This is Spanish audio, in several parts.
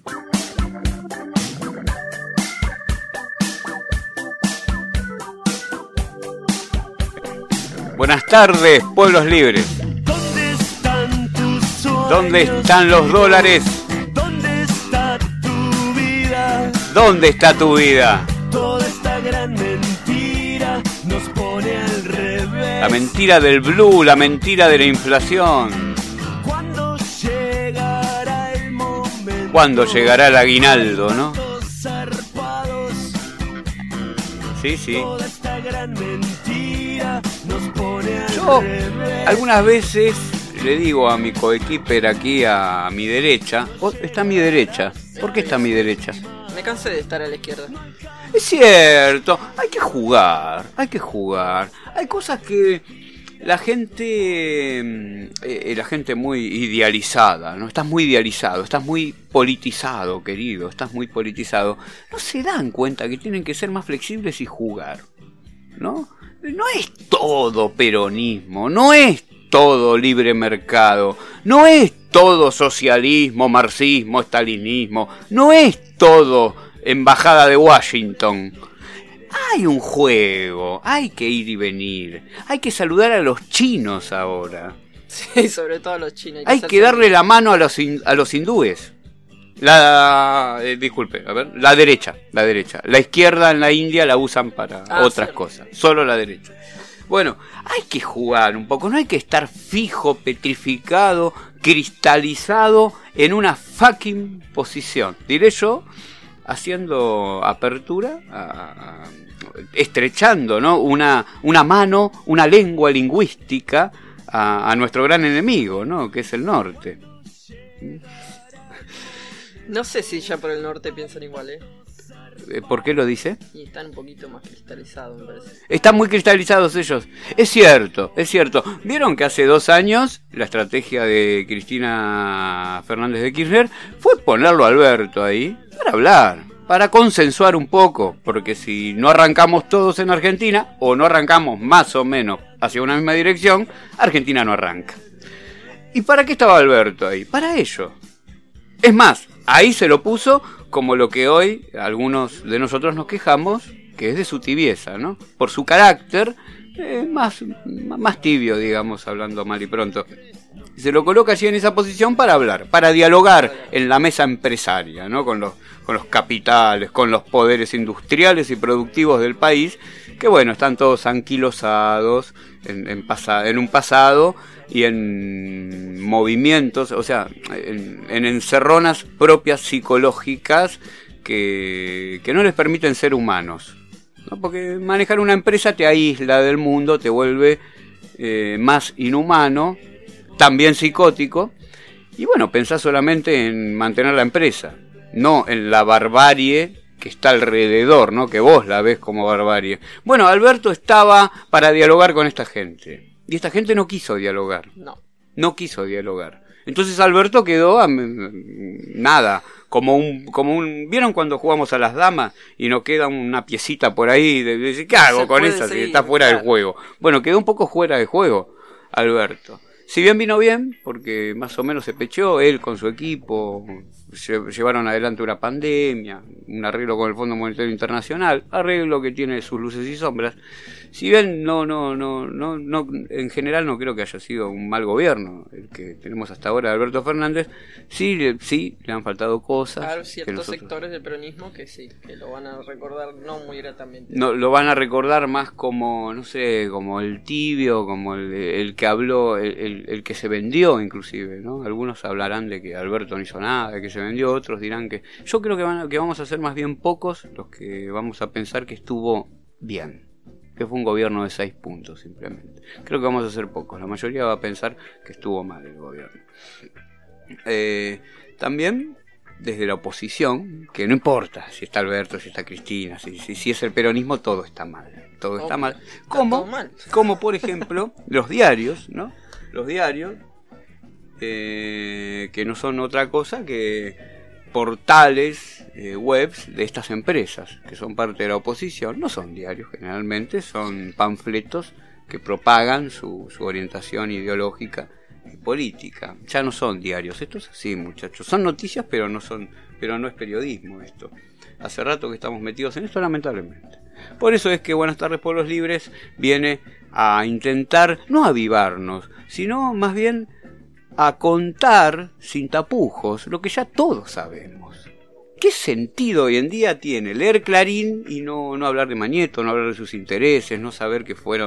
Buenas tardes, pueblos libres. ¿Dónde están los dólares? ¿Dónde está tu vida? ¿Dónde está tu vida? Toda esta gran mentira nos pone al revés. La mentira del blue, la mentira de la inflación. ¿Cuándo llegará el momento? ¿Cuándo llegará el aguinaldo, no? Sí, sí. Toda esta gran mentira nos pone al Yo revés. algunas veces le digo a mi coequiper aquí a mi derecha, está a mi derecha. ¿Por qué está a mi derecha? Me cansé de estar a la izquierda. Es cierto, hay que jugar, hay que jugar. Hay cosas que la gente muy idealizada, ¿no? Estás muy idealizado, estás muy politizado, querido, estás muy politizado. No se dan cuenta que tienen que ser más flexibles y jugar, ¿no? No es todo peronismo, no es todo libre mercado, no es todo socialismo, marxismo, estalinismo, no es todo embajada de Washington. Hay un juego, hay que ir y venir, hay que saludar a los chinos ahora. Sí, sobre todo a los chinos. Hay que darle la mano a los hindúes. Disculpe, a ver, la derecha. La izquierda en la India la usan para otras cosas, solo la derecha. Bueno, hay que jugar un poco, no hay que estar fijo, petrificado, cristalizado en una fucking posición. Diré yo, haciendo apertura, estrechando, ¿no? una mano, una lengua lingüística a nuestro gran enemigo, ¿no? Que es el norte. No sé si ya por el norte piensan igual, ¿eh? ¿Por qué lo dice? Y están un poquito más cristalizados, me parece. Están muy cristalizados ellos. Es cierto, es cierto. ¿Vieron que hace 2 años la estrategia de Cristina Fernández de Kirchner fue ponerlo a Alberto ahí para hablar, para consensuar un poco? Porque si no arrancamos todos en Argentina, o no arrancamos más o menos hacia una misma dirección, Argentina no arranca. ¿Y para qué estaba Alberto ahí? Para ello. Es más, ahí se lo puso como lo que hoy algunos de nosotros nos quejamos, que es de su tibieza, ¿no? Por su carácter más tibio, digamos, hablando mal y pronto. Se lo coloca allí en esa posición para hablar, para dialogar en la mesa empresaria, ¿no? Con los capitales, con los poderes industriales y productivos del país, que bueno, están todos anquilosados en un pasado y en movimientos, o sea, en encerronas propias psicológicas que no les permiten ser humanos, ¿no? Porque manejar una empresa te aísla del mundo, te vuelve más inhumano, también psicótico, y bueno, pensás solamente en mantener la empresa, no en la barbarie que está alrededor, ¿no? Que vos la ves como barbarie. Bueno, Alberto estaba para dialogar con esta gente. Y esta gente no quiso dialogar. No quiso dialogar. Entonces Alberto quedó nada, como un ¿vieron cuando jugamos a las damas y nos queda una piecita por ahí de ¿qué hago con esa si está fuera del juego? Bueno, quedó un poco fuera de juego Alberto. Si bien vino bien, porque más o menos se pecheó él con su equipo, llevaron adelante una pandemia, un arreglo con el Fondo Monetario Internacional, arreglo que tiene sus luces y sombras. Si bien no, en general no creo que haya sido un mal gobierno el que tenemos hasta ahora de Alberto Fernández, sí le han faltado cosas. Claro, ciertos sectores del peronismo que sí, que lo van a recordar no muy gratamente. No, lo van a recordar más como, no sé, como el tibio, como el que habló, el que se vendió inclusive, ¿no? Algunos hablarán de que Alberto no hizo nada, de que se vendió, otros dirán que... Yo creo que vamos a ser más bien pocos los que vamos a pensar que estuvo bien, que fue un gobierno de 6 puntos simplemente. Creo que vamos a ser pocos, la mayoría va a pensar que estuvo mal el gobierno. También desde la oposición, que no importa si está Alberto, si está Cristina, si es el peronismo, todo está mal. Todo está mal. Como por ejemplo los diarios, ¿no? Los diarios que no son otra cosa que portales webs de estas empresas que son parte de la oposición. No son diarios generalmente, son panfletos que propagan su orientación ideológica y política. Ya no son diarios, esto es así, muchachos. Son noticias, pero no es periodismo esto. Hace rato que estamos metidos en esto, lamentablemente. Por eso es que Buenas tardes, Pueblos Libres viene a intentar, no avivarnos, sino más bien a contar sin tapujos lo que ya todos sabemos. ¿Qué sentido hoy en día tiene leer Clarín y no hablar de Mañeto, no hablar de sus intereses, no saber que fue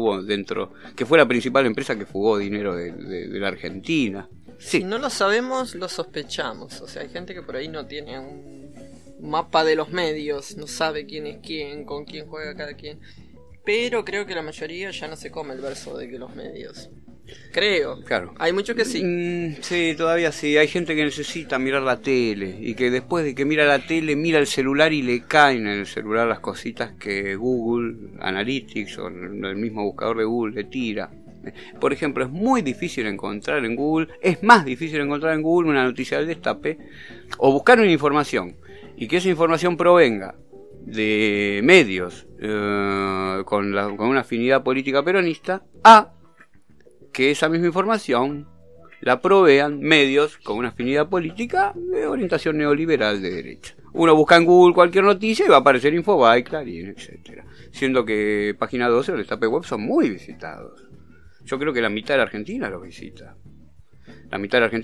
la principal empresa que fugó dinero de la Argentina? Sí. Si no lo sabemos, lo sospechamos. O sea, hay gente que por ahí no tiene un mapa de los medios, no sabe quién es quién, con quién juega cada quien. Pero creo que la mayoría ya no se come el verso de que los medios. Creo. Claro. Hay muchos que sí. Sí, todavía sí. Hay gente que necesita mirar la tele y que después de que mira la tele mira el celular y le caen en el celular las cositas que Google Analytics o el mismo buscador de Google le tira. Por ejemplo, es muy difícil encontrar en Google, es más difícil encontrar en Google una noticia del destape o buscar una información y que esa información provenga de medios con una afinidad política peronista a que esa misma información la provean medios con una afinidad política de orientación neoliberal de derecha. Uno busca en Google cualquier noticia y va a aparecer Infobae, Clarín, etcétera. Siendo que Página 12 o el Destape Web son muy visitados. Yo creo que la mitad de la Argentina los visita. La mitad de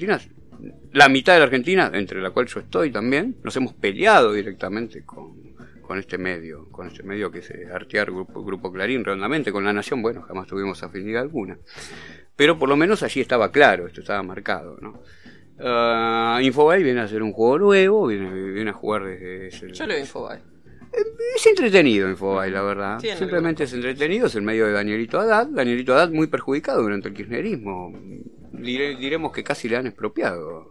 la Argentina, entre la cual yo estoy también, nos hemos peleado directamente con este medio que es Artear Grupo Clarín, redondamente. Con La Nación, bueno, jamás tuvimos afinidad alguna. Pero por lo menos allí estaba claro, esto estaba marcado, ¿no? Infobae viene a hacer un juego nuevo, viene a jugar desde... Yo leo Infobae. Es entretenido Infobae, la verdad. Tiene Simplemente es entretenido, es el medio de Danielito Haddad. Danielito Haddad muy perjudicado durante el kirchnerismo. Diremos que casi le han expropiado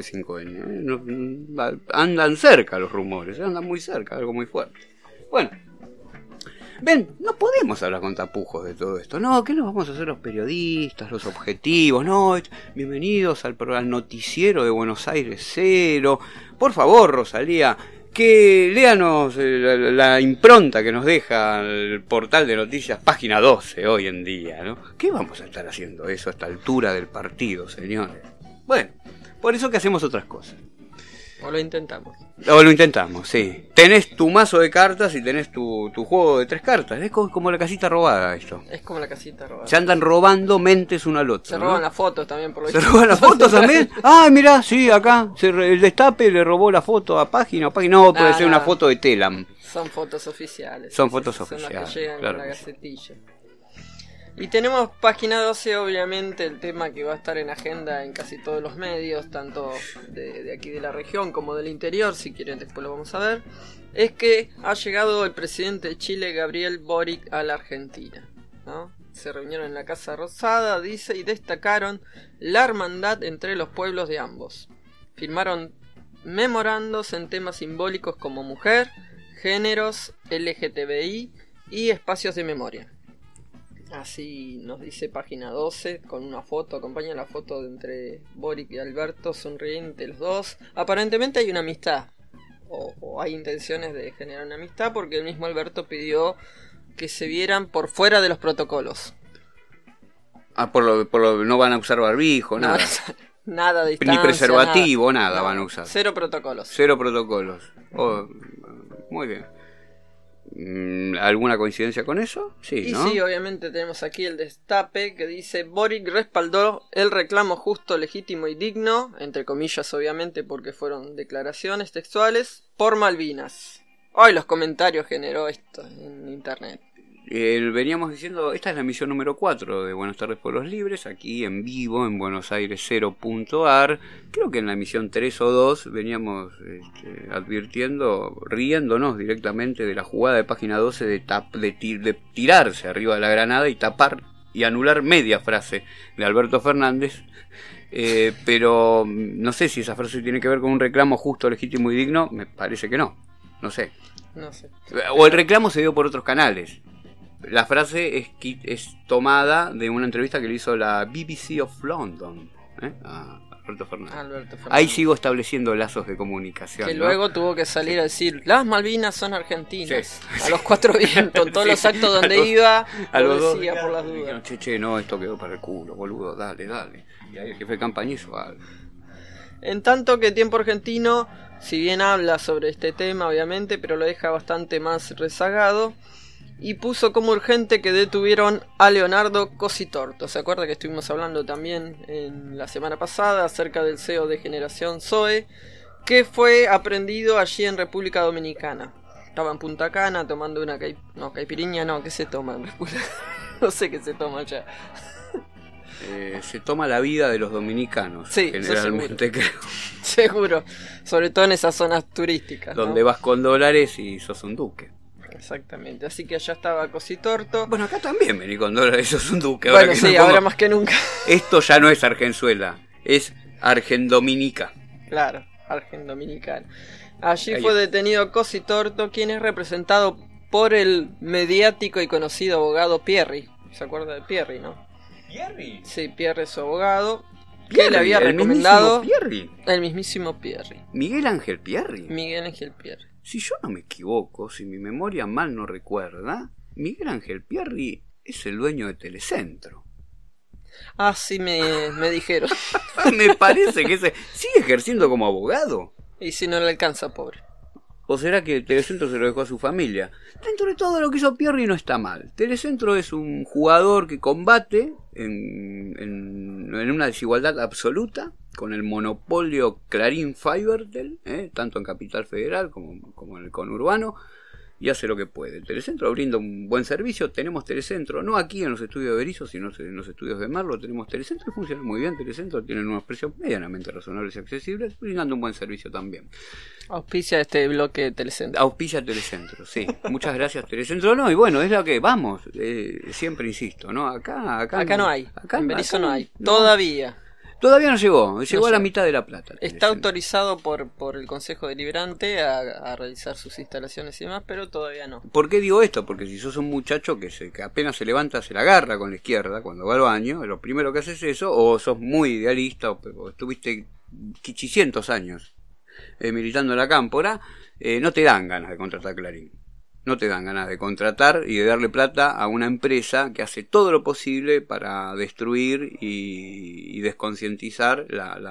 C5N. Andan cerca los rumores, andan muy cerca, algo muy fuerte. Bueno, ven, no podemos hablar con tapujos de todo esto. No, ¿qué nos vamos a hacer los periodistas, los objetivos? No, bienvenidos al noticiero de Buenos Aires Cero. Por favor, Rosalía, que léanos la impronta que nos deja el portal de noticias Página 12 hoy en día, ¿no? ¿Qué vamos a estar haciendo eso a esta altura del partido, señores? Bueno, por eso que hacemos otras cosas. O lo intentamos. O lo intentamos, sí. Tenés tu mazo de cartas y tenés tu juego de 3 cartas. Es como la casita robada esto. Es como la casita robada. Se andan robando mentes uno al otro. Se ¿no? roban las fotos también, por lo ¿Se roban las fotos también? Ah, mirá, sí, acá. El Destape le robó la foto a Página. No, puede ser una foto de Telam. Son fotos oficiales. Son fotos Son oficiales. las que llegan claro con la que sí. gacetilla. Y tenemos Página 12, obviamente, el tema que va a estar en agenda en casi todos los medios, tanto de aquí de la región como del interior, si quieren después lo vamos a ver, es que ha llegado el presidente de Chile, Gabriel Boric, a la Argentina, ¿no? Se reunieron en la Casa Rosada, dice, y destacaron la hermandad entre los pueblos de ambos. Firmaron memorandos en temas simbólicos como mujer, géneros, LGTBI y espacios de memoria. Así nos dice Página 12, con una foto, acompaña la foto de entre Boric y Alberto, sonriente los dos. Aparentemente hay una amistad, o hay intenciones de generar una amistad, porque el mismo Alberto pidió que se vieran por fuera de los protocolos. Ah, no van a usar barbijo, nada. Nada de distancia, ni preservativo, nada. nada van a usar. Cero protocolos. Cero protocolos. Oh, muy bien. ¿Alguna coincidencia con eso? Sí, y ¿no? sí, obviamente tenemos aquí el Destape que dice: Boric respaldó el reclamo justo, legítimo y digno, entre comillas obviamente porque fueron declaraciones textuales, por Malvinas. Hoy los comentarios generó esto en internet. Veníamos diciendo, esta es la emisión número 4 de Buenas tardes Pueblos Libres, aquí en vivo en buenosaires0.ar. Creo que en la emisión 3 o 2 veníamos advirtiendo, riéndonos directamente de la jugada de Página 12 de tirarse arriba de la granada y tapar y anular media frase de Alberto Fernández. Pero no sé si esa frase tiene que ver con un reclamo justo, legítimo y digno. Me parece que no. No sé. O el reclamo se dio por otros canales. La frase es tomada de una entrevista que le hizo la BBC of London a Alberto Fernández. Alberto Fernández. Ahí sigo estableciendo lazos de comunicación. Que ¿no? luego tuvo que salir a decir, las Malvinas son argentinas. Sí. A los cuatro vientos, en todos los actos donde iba, a los lo dos decía por las dudas. dijeron, che, no, esto quedó para el culo, boludo, dale. Y ahí el jefe de campaña hizo algo. En tanto que Tiempo Argentino, si bien habla sobre este tema, obviamente, pero lo deja bastante más rezagado, y puso como urgente que detuvieron a Leonardo Cositorto. ¿Se acuerda que estuvimos hablando también en la semana pasada acerca del CEO de Generación Zoe, que fue aprendido allí en República Dominicana? Estaba en Punta Cana tomando una caipirinha, no, ¿qué se toma en República? No sé qué se toma allá. Se toma la vida de los dominicanos, Sí, generalmente, creo. Seguro, sobre todo en esas zonas turísticas, ¿no? Donde vas con dólares y sos un duque. Exactamente, así que allá estaba Cositorto. Bueno, acá también vení con dólares, sos un duque. Bueno, que sí, no pongo- ahora más que nunca. Esto ya no es Argenzuela, es Argendominica. Claro, Argen Dominicano. Allí Ahí fue está. detenido Cositorto, quien es representado por el mediático y conocido abogado Pierri. ¿Se acuerda de Pierri, no? ¿Pierri? Sí, Pierri es su abogado, que le había el recomendado mismísimo Pierri. el mismísimo Pierri, Miguel Ángel Pierri. Miguel Ángel Pierri. Si yo no me equivoco, si mi memoria mal no recuerda, Miguel Ángel Pierri es el dueño de Telecentro. Ah, sí, me dijeron. Me parece que sigue ejerciendo como abogado. Y si no le alcanza, pobre. ¿O será que Telecentro se lo dejó a su familia? Dentro de todo lo que hizo Pierri no está mal. Telecentro es un jugador que combate en una desigualdad absoluta con el monopolio Clarín-Fibertel, tanto en Capital Federal como en el conurbano, y hace lo que puede. El Telecentro brinda un buen servicio. Tenemos Telecentro, no aquí en los estudios de Berizo, sino en los estudios de Merlo. Tenemos Telecentro y funciona muy bien. Telecentro tienen unos precios medianamente razonables y accesibles, brindando un buen servicio también. Auspicia este bloque de Telecentro. Auspicia Telecentro, sí. Muchas gracias, Telecentro. No, y bueno, es lo que vamos. Siempre insisto, ¿no? Acá no hay. Acá, En Berizo acá no hay. no. Todavía. Todavía no llegó. Llegó No a la llegó. mitad de La Plata. Está Telecentro. autorizado por el Consejo Deliberante a realizar sus instalaciones y demás, pero todavía no. ¿Por qué digo esto? Porque si sos un muchacho que apenas se levanta, se la agarra con la izquierda cuando va al baño, lo primero que haces es eso, o sos muy idealista, o estuviste 500 años militando en la cámpora, no te dan ganas de contratar Clarín. No te dan ganas de contratar y de darle plata a una empresa que hace todo lo posible para destruir y desconcientizar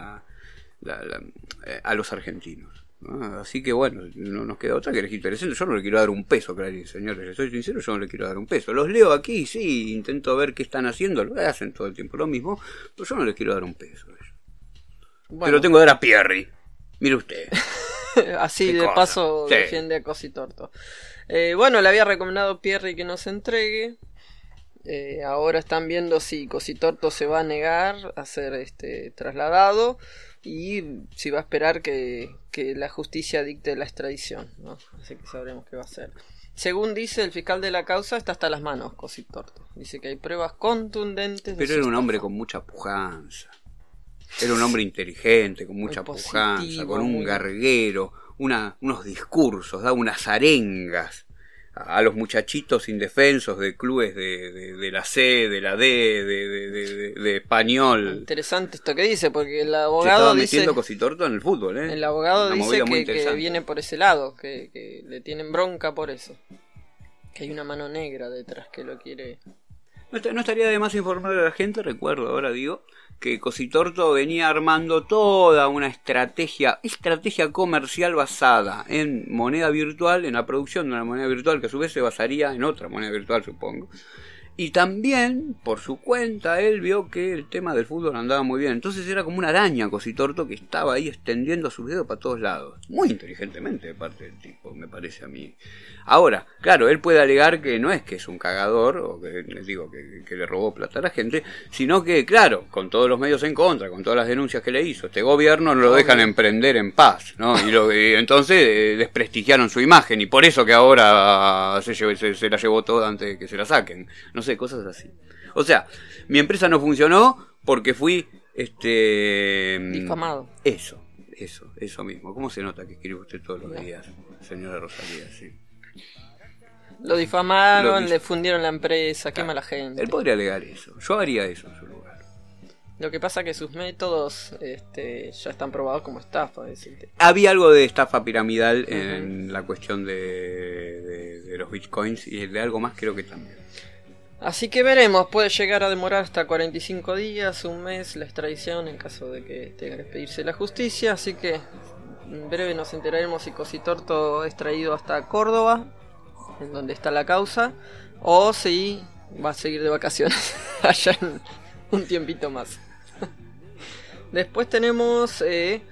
a los argentinos, ¿no? Así que bueno, no nos queda otra que elegir Telecentro. Yo no le quiero dar un peso, Clarín, señores, les soy sincero, yo no le quiero dar un peso. Los leo aquí, sí, intento ver qué están haciendo, lo hacen todo el tiempo lo mismo, pero yo no les quiero dar un peso. Bueno, Pero tengo que dar a Pierri. Mire usted. así qué de cosa. paso Sí. defiende a Cositorto. Bueno, le había recomendado Pierri que no se entregue. Ahora están viendo si Cositorto se va a negar a ser trasladado y si va a esperar que la justicia dicte la extradición, ¿no? Así que sabremos qué va a hacer. Según dice el fiscal de la causa, está hasta las manos Cositorto. Dice que hay pruebas contundentes. Pero era un hombre con mucha pujanza. Era un hombre inteligente, con mucha Muy pujanza, positivo, con un muy- garguero, unos discursos, daba unas arengas a los muchachitos indefensos de clubes de la C, de la D, de español. Interesante esto que dice, porque el Se abogado estaba dice... metiendo Cositorto en el fútbol, ¿eh? El abogado Una dice movida muy que interesante. viene por ese lado, que le tienen bronca por eso. Que hay una mano negra detrás que lo quiere... No estaría de más informar a la gente, recuerdo, ahora digo, que Cositorto venía armando toda una estrategia comercial basada en moneda virtual, en la producción de una moneda virtual que a su vez se basaría en otra moneda virtual, supongo. Y también, por su cuenta, él vio que el tema del fútbol andaba muy bien. Entonces era como una araña Cositorto que estaba ahí extendiendo sus dedos para todos lados. Muy inteligentemente de parte del tipo, me parece a mí. Ahora, claro, él puede alegar que no es que es un cagador, o que les digo que le robó plata a la gente, sino que, claro, con todos los medios en contra, con todas las denuncias que le hizo, este gobierno no lo dejan emprender en paz, ¿no? Y entonces desprestigiaron su imagen, y por eso que ahora se la llevó toda antes de que se la saquen. No sé, cosas así. O sea, mi empresa no funcionó porque fui difamado. Eso mismo. ¿Cómo se nota que escribe usted todos los días, señora Rosalía? Sí. Lo difamaron, Lo le fundieron la empresa, qué mala gente. Él podría alegar eso. Yo haría eso en su lugar. Lo que pasa es que sus métodos ya están probados como estafa. Había algo de estafa piramidal en la cuestión de los bitcoins, y de algo más creo que también. Así que veremos, puede llegar a demorar hasta 45 días, un mes la extradición en caso de que tenga que pedirse la justicia. Así que en breve nos enteraremos si Cositorto es traído hasta Córdoba, en donde está la causa, o si va a seguir de vacaciones allá en un tiempito más. Después tenemos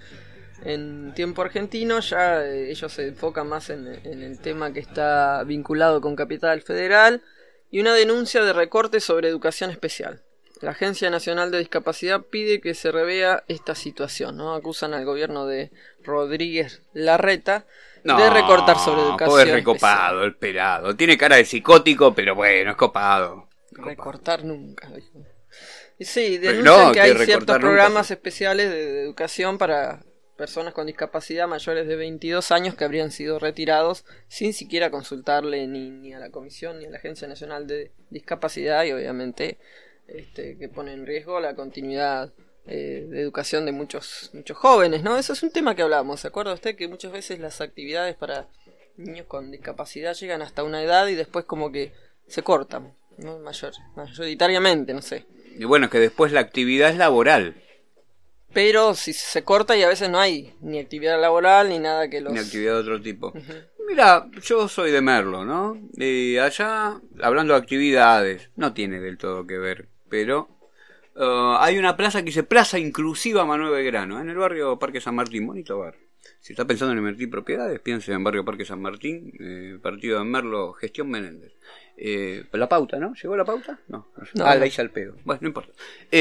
en tiempo argentino, ya ellos se enfocan más en el tema que está vinculado con Capital Federal, y una denuncia de recortes sobre educación especial. La Agencia Nacional de Discapacidad pide que se revea esta situación, ¿no? Acusan al gobierno de Rodríguez Larreta de recortar sobre educación pobre recopado, especial. el pelado. Tiene cara de psicótico, pero bueno, es copado. Recortar nunca. Y sí, Pero denuncian no, que hay que ciertos recortar programas nunca. especiales de educación para personas con discapacidad mayores de 22 años que habrían sido retirados sin siquiera consultarle ni a la Comisión ni a la Agencia Nacional de Discapacidad, y obviamente que pone en riesgo la continuidad de educación de muchos jóvenes, ¿no? Eso es un tema que hablamos. ¿Se acuerda usted que muchas veces las actividades para niños con discapacidad llegan hasta una edad y después como que se cortan, ¿no? Mayoritariamente, no sé. Y bueno, es que después la actividad es laboral. Pero si se corta y a veces no hay ni actividad laboral ni nada que los... Ni actividad de otro tipo. Mira, yo soy de Merlo, ¿no? Allá, hablando de actividades, no tiene del todo que ver, pero hay una plaza que dice Plaza Inclusiva Manuel Belgrano, en el barrio Parque San Martín, bonito barrio. Si está pensando en invertir propiedades, piense en barrio Parque San Martín, partido de Merlo, gestión Menéndez. La pauta, ¿no? ¿Llegó la pauta? No. La hice al pedo. Bueno, no importa.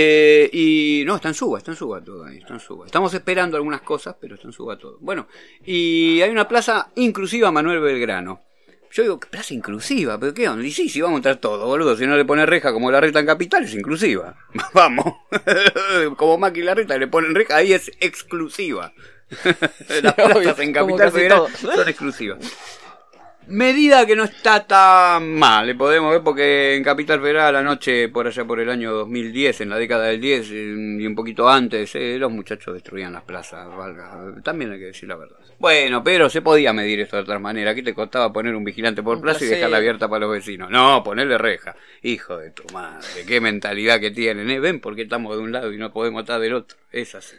Y no, está en suba todo ahí, está en suba. Estamos esperando algunas cosas, pero está en suba todo. Bueno, y hay una plaza inclusiva Manuel Belgrano. Yo digo, ¿qué plaza inclusiva? ¿Pero qué onda? Y sí, vamos a entrar todo, boludo. Si no le pone reja como la reta en Capital, es inclusiva. Vamos. Como Macri y la reta le ponen reja, ahí es exclusiva. Las plazas en Capital Federal son exclusivas. Medida que no está tan mal, le podemos ver, porque en Capital Federal anoche, por allá por el año 2010, en la década del 10 y un poquito antes, los muchachos destruían las plazas, valga. También hay que decir la verdad. Bueno, pero se podía medir esto de otra manera. Aquí te costaba poner un vigilante por plaza y dejarla abierta para los vecinos. No, ponerle reja. Hijo de tu madre, qué mentalidad que tienen, ¿eh? ¿Ven por qué estamos de un lado y no podemos estar del otro? Es así.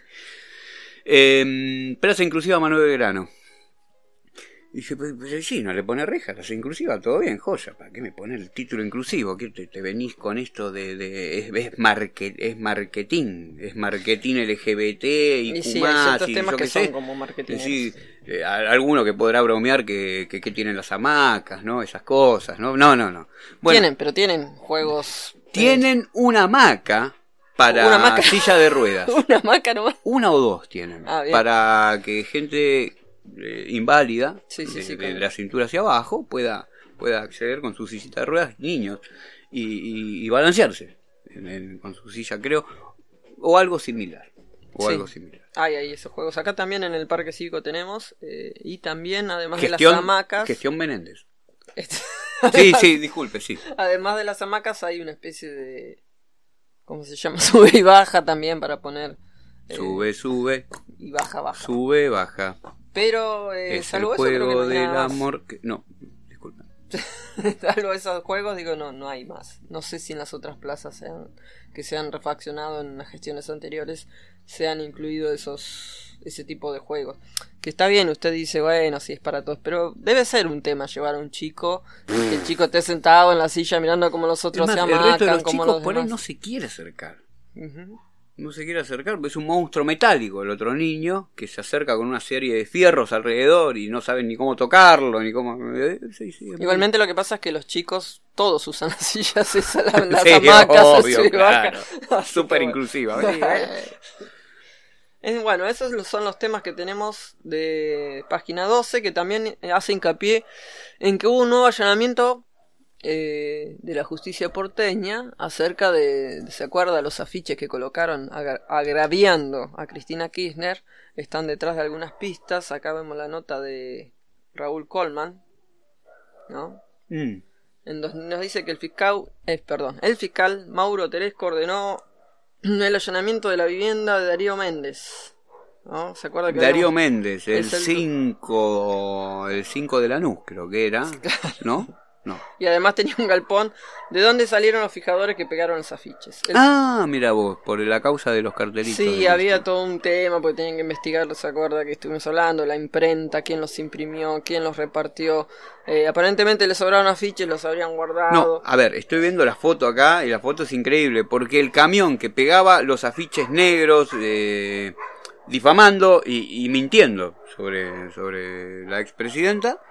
Plaza inclusiva Manuel Belgrano. Y dice, pues sí, no le pone rejas, la inclusiva, todo bien, joya, ¿para qué me pone el título inclusivo? ¿Qué te venís con esto es marketing LGBT y sí, hay ciertos y temas yo que qué son sé. como marketing. Sí, alguno que podrá bromear que tienen las hamacas, ¿no? Esas cosas, ¿no? No. Bueno, Tienen juegos... tienen una hamaca para silla de ruedas. ¿Una hamaca nomás? Una o dos tienen, para que gente... inválida de la cintura hacia abajo pueda acceder con su sillita de ruedas, niños, y balancearse con su silla, creo, o algo similar. Hay esos juegos. Acá también en el Parque Cívico tenemos, y también además de las hamacas... Gestión Menéndez. Además, sí, disculpe, sí. Además de las hamacas hay una especie de... ¿cómo se llama? Sube y baja también para poner... sube. Y baja. Sube, baja. Pero salvo el eso juego creo que no hay del nada más. amor no, disculpa. Salvo esos juegos, digo, no hay más. No sé si en las otras plazas que se han refaccionado en las gestiones anteriores se han incluido ese tipo de juegos. Que está bien, usted dice, bueno, sí es para todos, pero debe ser un tema llevar a un chico, que el chico esté sentado en la silla mirando como los otros se amacan, el resto de los como chicos los por demás. ahí no se quiere acercar. No se quiere acercar porque es un monstruo metálico el otro niño que se acerca con una serie de fierros alrededor y no saben ni cómo tocarlo ni cómo... Igualmente lo que pasa es que los chicos todos usan las sillas esas, las sí, hamacas, obvio, así, claro. baja. Súper inclusiva. Bueno, esos son los temas que tenemos de página 12, que también hace hincapié en que hubo un nuevo allanamiento de la justicia porteña acerca de, ¿se acuerda? Los afiches que colocaron agraviando a Cristina Kirchner. Están detrás de algunas pistas. Acá vemos la nota de Raúl Colman, ¿no? En donde nos dice que el fiscal Mauro Teresco ordenó el allanamiento de la vivienda de Darío Méndez, ¿no? ¿Se acuerda que Darío habíamos- Méndez, el es el- 5 de Lanús, creo que era, ¿no? No. Y además tenía un galpón de donde salieron los fijadores que pegaron los afiches. Ah, mira vos, por la causa de los cartelitos. Sí, de había esto. todo un tema porque tenían que investigar, ¿se acuerda que estuvimos hablando? La imprenta, quién los imprimió, quién los repartió. Aparentemente les sobraron afiches, los habrían No, guardado. a ver, estoy viendo la foto acá y la foto es increíble porque el camión que pegaba los afiches negros difamando y mintiendo sobre la expresidenta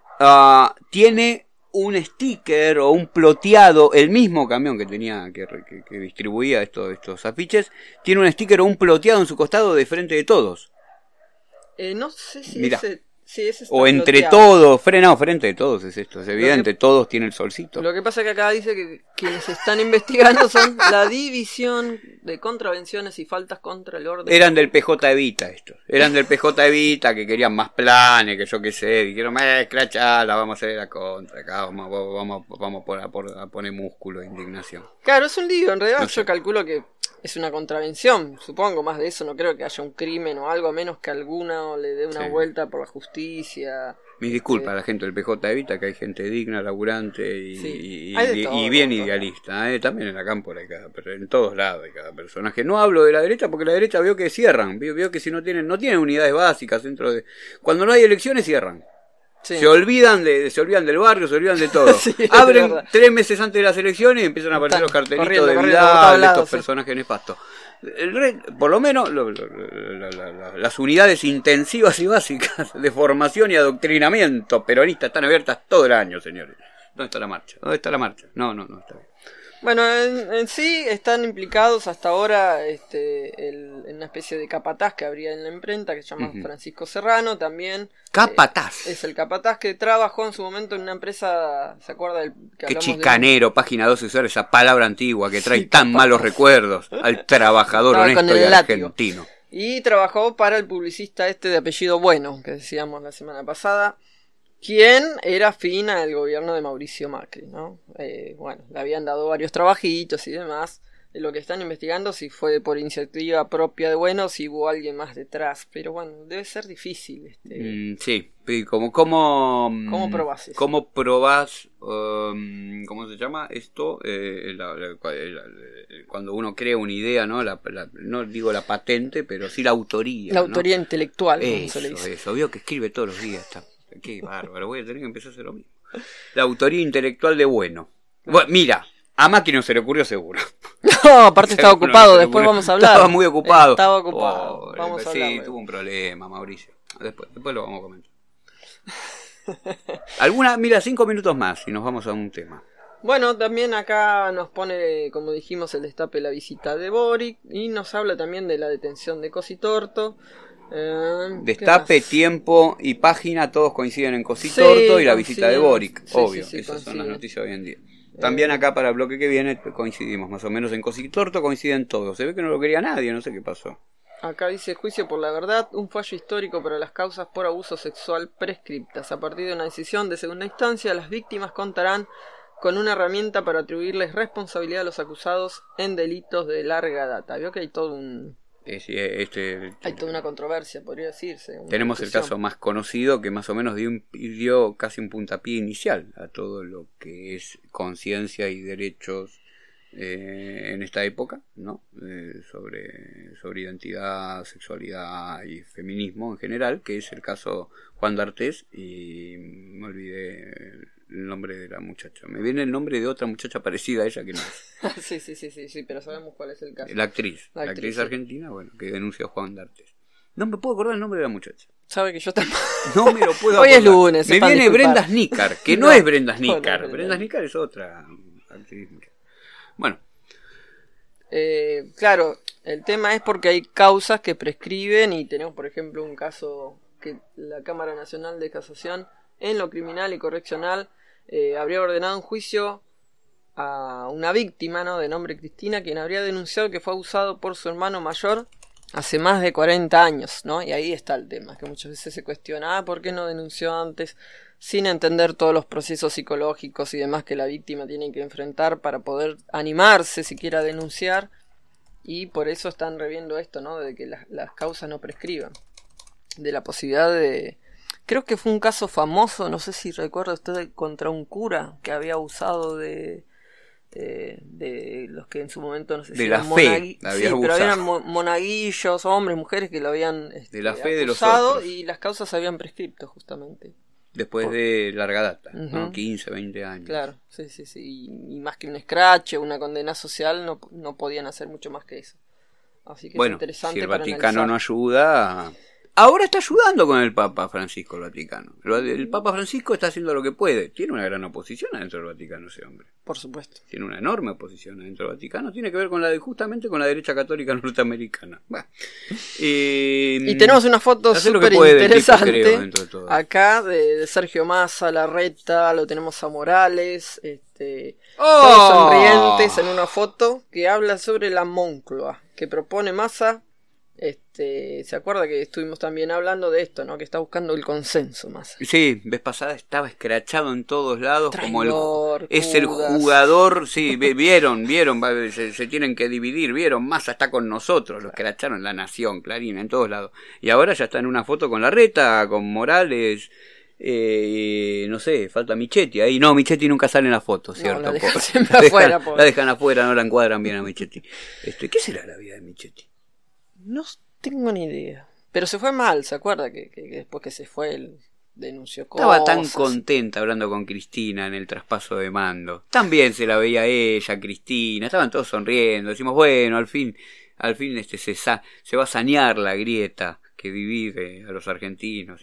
tiene un sticker o un ploteado, el mismo camión que tenía que distribuía estos afiches, tiene un sticker o un ploteado en su costado de frente de todos. No sé si Mirá. ese está O entre ploteado. todos, frente de todos es esto, es evidente, todos tienen el solcito. Lo que pasa es que acá dice que quienes están investigando son la División de Contravenciones y Faltas contra el Orden. Eran del PJ Evita estos, eran del PJ Evita que querían más planes, que yo qué sé, dijeron, escrachala, vamos a hacer la contra, acá vamos a poner músculo de indignación. Claro, es un lío, en realidad No sé. yo calculo que es una contravención, supongo, más de eso, no creo que haya un crimen o algo, a menos que alguno le dé una Sí. vuelta por la justicia. Mis disculpas a la gente del PJ Evita, que hay gente digna, laburante y, Sí. y- Hay de y- todo, y bien ¿no? idealista. También en la cámpora hay en todos lados hay cada personaje. No hablo de la derecha porque la derecha vio que cierran, vio que si no tienen unidades básicas dentro de... Cuando no hay elecciones cierran. Sí. Se olvidan del barrio, se olvidan de todo. Sí, es Abren verdad. 3 meses antes de las elecciones y empiezan a aparecer Están los cartelitos corriendo, de corriendo por Vidal, todos de lados, estos sí. personajes nefastos. Por lo menos las unidades intensivas y básicas de formación y adoctrinamiento peronista están abiertas todo el año, señores. ¿Dónde está la marcha? ¿Dónde está la marcha? No está bien. Bueno, en sí están implicados hasta ahora en una especie de capataz que habría en la imprenta que se llama Ujú. Francisco Serrano, también. Capataz. Es el capataz que trabajó en su momento en una empresa, ¿se acuerda? Que Qué hablamos de- chicanero, página 12, usar esa palabra antigua que trae Sí, tan capataz. malos recuerdos al trabajador Estaba con honesto y el látigo. argentino. Y trabajó para el publicista de apellido Bueno, que decíamos la semana pasada, quien era afín al gobierno de Mauricio Macri, ¿no? Bueno, le habían dado varios trabajitos y demás. Lo que están investigando si fue por iniciativa propia de Bueno, si hubo alguien más detrás. Pero bueno, debe ser difícil. Sí, y ¿cómo probás eso? ¿Cómo probás, cómo se llama esto? Cuando uno crea una idea, ¿no? No digo la patente, pero sí la autoría. La ¿no? autoría intelectual, como se le Eso, dice. eso. Veo que escribe todos los días. Qué bárbaro, voy a tener que empezar a hacer lo mismo. La autoría intelectual de Bueno. Bueno, mira, a Macri no se le ocurrió seguro. No, aparte estaba Seguro ocupado, no se le después ocurrió. vamos a hablar. Estaba muy ocupado. Estaba ocupado, Pobre, vamos a sí, hablar. tuvo un problema, Mauricio. Después lo vamos a comentar. 5 minutos más y nos vamos a un tema. Bueno, también acá nos pone, como dijimos, el destape la visita de Boric y nos habla también de la detención de Cositorto. ¿Qué Destape, más? tiempo y página, todos coinciden en Cositorto Sí, y la visita de coinciden. Boric, Sí, obvio, sí, esas son coinciden. las noticias hoy en día. También acá para el bloque que viene coincidimos más o menos en Cositorto, coinciden todos. Se ve que no lo quería nadie, no sé qué pasó. Acá dice juicio por la verdad, un fallo histórico para las causas por abuso sexual prescriptas. A partir de una decisión de segunda instancia, las víctimas contarán con una herramienta para atribuirles responsabilidad a los acusados en delitos de larga data. Vio que hay todo hay toda una controversia, podría decirse. una Tenemos el discusión. caso más conocido que más o menos dio casi un puntapié inicial a todo lo que es conciencia y derechos en esta época, ¿no? Sobre identidad, sexualidad y feminismo en general, que es el caso Juan D'Artés, y me olvidé el nombre de la muchacha. Me viene el nombre de otra muchacha parecida a ella que no es. Sí, pero sabemos cuál es el caso. La actriz La actriz, sí. argentina, bueno, que denunció a Juan D'Artés. No me puedo acordar el nombre de la muchacha. Sabe que yo tampoco. No me lo puedo Hoy es acordar. lunes, Me sepan viene disculpar. Brenda Snicker, que no, No, es Brenda no, Snicker. no, Brenda no. Snicker es otra actriz. Bueno, Claro, el tema es porque hay causas que prescriben y tenemos, por ejemplo, un caso que la Cámara Nacional de Casación, en lo criminal y correccional, habría ordenado un juicio a una víctima, ¿no?, de nombre Cristina, quien habría denunciado que fue abusado por su hermano mayor hace más de 40 años, ¿no? Y ahí está el tema, que muchas veces se cuestiona, ¿por qué no denunció antes? Sin entender todos los procesos psicológicos y demás que la víctima tiene que enfrentar para poder animarse siquiera a denunciar. Y por eso están reviendo esto, ¿no? De que las causas no prescriban. De la posibilidad de... Creo que fue un caso famoso, no sé si recuerda usted, contra un cura que había abusado de los que en su momento, no sé si de la eran fe, pero eran monaguillos, hombres, mujeres que lo habían de la fe de los abusado, otros. y las causas habían prescripto justamente. Después de larga data, Ujú. ¿no? 15, 20 años. Claro, sí. Y más que un escrache, una condena social, no podían hacer mucho más que eso. Así que Bueno, es interesante si el para Vaticano analizar. no ayuda... Ahora está ayudando con el Papa Francisco el Vaticano. El Papa Francisco está haciendo lo que puede. Tiene una gran oposición adentro del Vaticano ese hombre. Por supuesto. Tiene una enorme oposición adentro del Vaticano. Tiene que ver con justamente con la derecha católica norteamericana. Bueno, Y tenemos una foto hace lo súper que puede el tipo, interesante creo, dentro de todo. acá de Sergio Massa, Larreta, lo tenemos a Morales, ¡Oh! todos sonrientes en una foto que habla sobre la Moncloa, que propone Massa. ¿Se acuerda que estuvimos también hablando de esto, ¿no? Que está buscando el consenso Massa. Sí, vez pasada estaba escrachado en todos lados. Traidor, es el Judas. jugador. Sí, vieron, se tienen que dividir. Vieron, Massa está con nosotros. Lo escracharon en La Nación, Clarín, en todos lados. Y ahora ya está en una foto con Larreta, con Morales. No sé, falta Michetti ahí. No, Michetti nunca sale en la foto, ¿cierto? La dejan Pobre. siempre afuera, pobre. La dejan afuera, no la encuadran bien a Michetti. ¿Qué será la vida de Michetti? No tengo ni idea. Pero se fue mal, ¿se acuerda? Que después que se fue, él denunció cosas. Estaba tan contenta hablando con Cristina en el traspaso de mando. También se la veía ella, Cristina. Estaban todos sonriendo. Decimos, bueno, al fin se va a sanear la grieta que divide a los argentinos.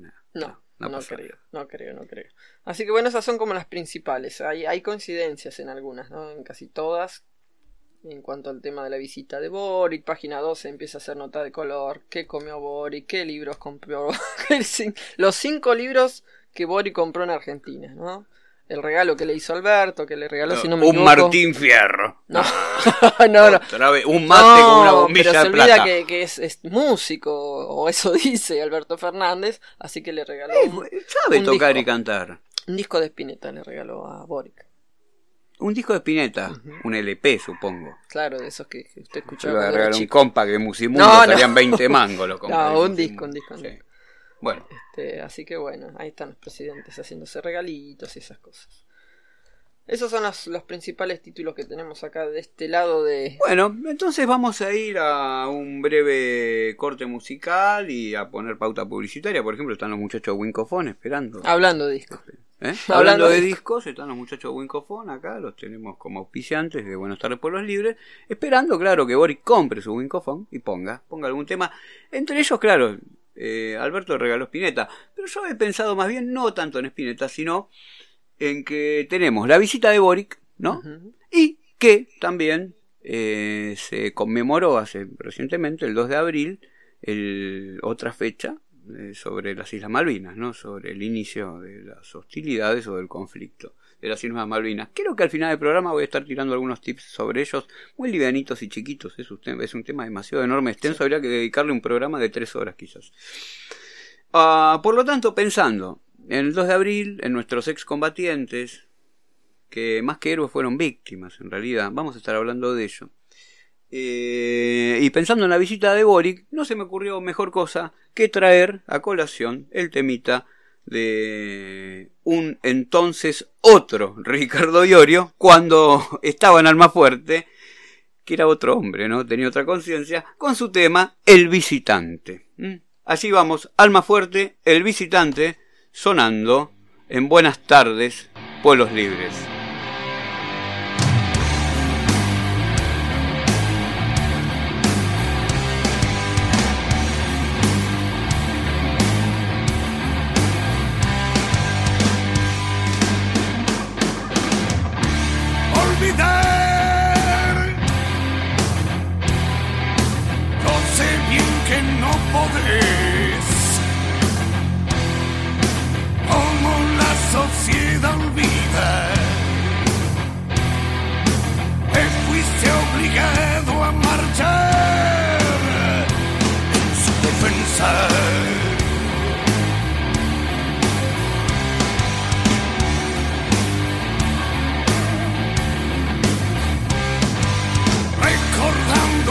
No creo. Así que bueno, esas son como las principales. Hay coincidencias en algunas, ¿no? En casi todas. En cuanto al tema de la visita de Boric, página 12 empieza a hacer nota de color. ¿Qué comió Boric? ¿Qué libros compró? Los 5 libros que Boric compró en Argentina, ¿no? El regalo que le hizo Alberto, que le regaló, si no me un equivoco, Martín Fierro. No. Otra vez, un mate con una bombilla pero se de olvida plata. que es músico, o eso dice Alberto Fernández, así que le regaló Sabe un tocar disco. y cantar. Un disco de Spinetta le regaló a Boric. Un disco de Spinetta, un LP, supongo. Claro, de esos que usted Yo escuchaba le cuando regalé era un chico. compa que Musimundo No. salían 20 mangos los compas. No, un disco. Sí. Bueno, Así que bueno, ahí están los presidentes haciéndose regalitos y esas cosas. Esos son los principales títulos que tenemos acá de este lado de... Bueno, entonces vamos a ir a un breve corte musical y a poner pauta publicitaria. Por ejemplo, están los muchachos de Wincofón esperando. Hablando de discos. Hablando de discos, están los muchachos de Wincofón acá, los tenemos como auspiciantes de Buenos Tardes Pueblos Libres, esperando, claro, que Boric compre su Wincofón y ponga algún tema. Entre ellos, claro, Alberto regaló Spinetta, pero yo he pensado más bien no tanto en Spinetta, sino en que tenemos la visita de Boric, ¿no? Uh-huh. Y que también se conmemoró recientemente, el 2 de abril, otra fecha sobre las Islas Malvinas, ¿no? Sobre el inicio de las hostilidades o del conflicto de las Islas Malvinas. Creo que al final del programa voy a estar tirando algunos tips sobre ellos, muy livianitos y chiquitos. Es un tema demasiado enorme, extenso, sí. Habría que dedicarle un programa de 3 horas quizás. Por lo tanto, pensando en el 2 de abril, en nuestros excombatientes, que más que héroes fueron víctimas, en realidad, vamos a estar hablando de ello. Y pensando en la visita de Boric, no se me ocurrió mejor cosa que traer a colación el temita de un entonces otro Ricardo Iorio, cuando estaba en Almafuerte, que era otro hombre, ¿no? Tenía otra conciencia, con su tema El Visitante. Así vamos, Almafuerte, El Visitante, sonando en Buenas Tardes, Pueblos Libres. Recordando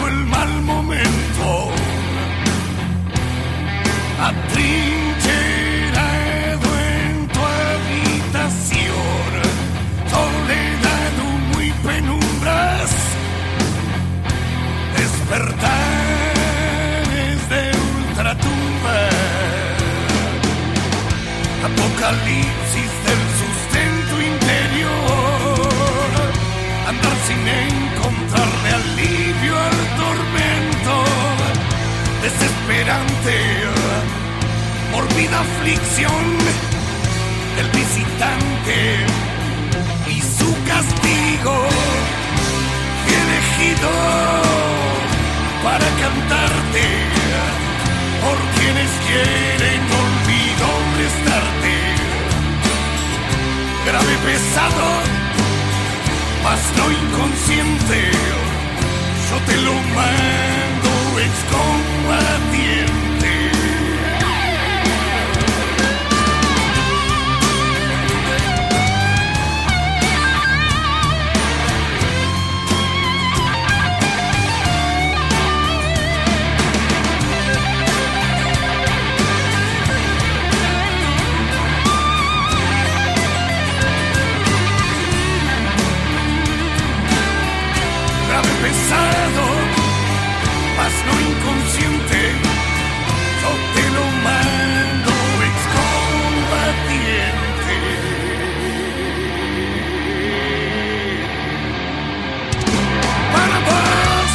Atrincherado en tu habitación, soledad muy penumbras, despertares de ultratumba, apocalipsis del sustento interior, andar sin encontrarle alivio al tormento, desesperante, mórbida aflicción del visitante y su castigo, elegido para cantarte por quienes quieren olvido prestarte, grave pesado, mas no inconsciente, yo te lo mando excombatiente. Pesado, mas no inconsciente, yo te lo mando excombatiente. Para vos,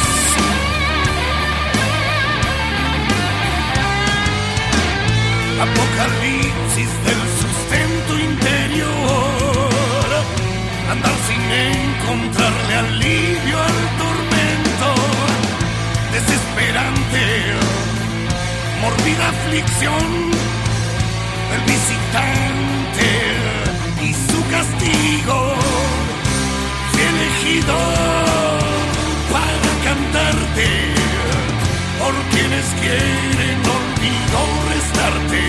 apocalipsis del sustento interior, andar sin encontrarle alivio al tormento, desesperante, mórbida aflicción del visitante y su castigo, elegido para cantarte por quienes quieren olvido restarte,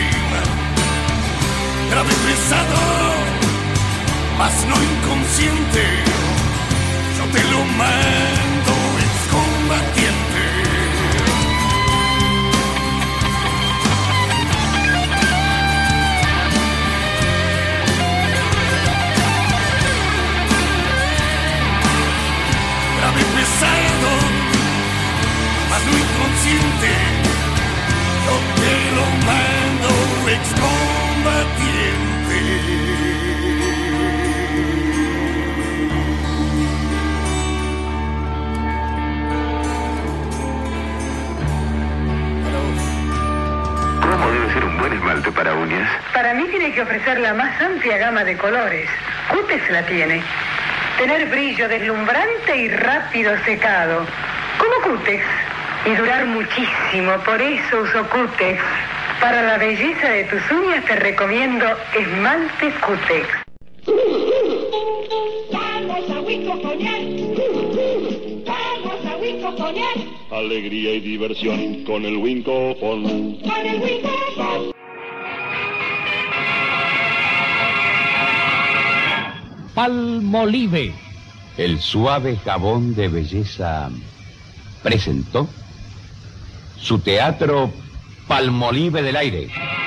grave pesado, mas no inconsciente, yo te lo mando excombatiente. Grave pesado, mas no inconsciente, yo te lo mando excombatiente. ¿Cómo debe ser un buen esmalte para uñas? Para mí tiene que ofrecer la más amplia gama de colores. Cutex la tiene. Tener brillo deslumbrante y rápido secado. Como Cutex. Y durar muchísimo. Por eso uso Cutex. Para la belleza de tus uñas te recomiendo esmalte Cutex. Vamos a Huico Coñac. Vamos a Huico Coñac. Alegría y diversión con el Wincofon. Con el Wincofon. Palmolive, el suave jabón de belleza, presentó su teatro Palmolive del aire.